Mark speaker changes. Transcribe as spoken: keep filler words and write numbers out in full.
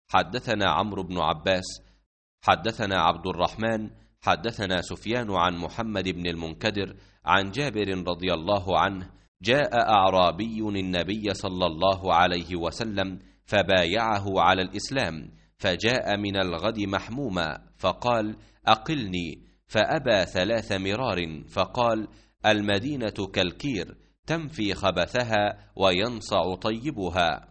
Speaker 1: حدثنا عمرو بن عباس حدثنا عبد الرحمن حدثنا سفيان عن محمد بن المنكدر عن جابر رضي الله عنه: جاء أعرابي النبي صلى الله عليه وسلم فبايعه على الإسلام، فجاء من الغد محموما فقال: أقلني، فأبى ثلاث مرار، فقال: المدينة كالكير، تنفي خبثها وينصع طيبها.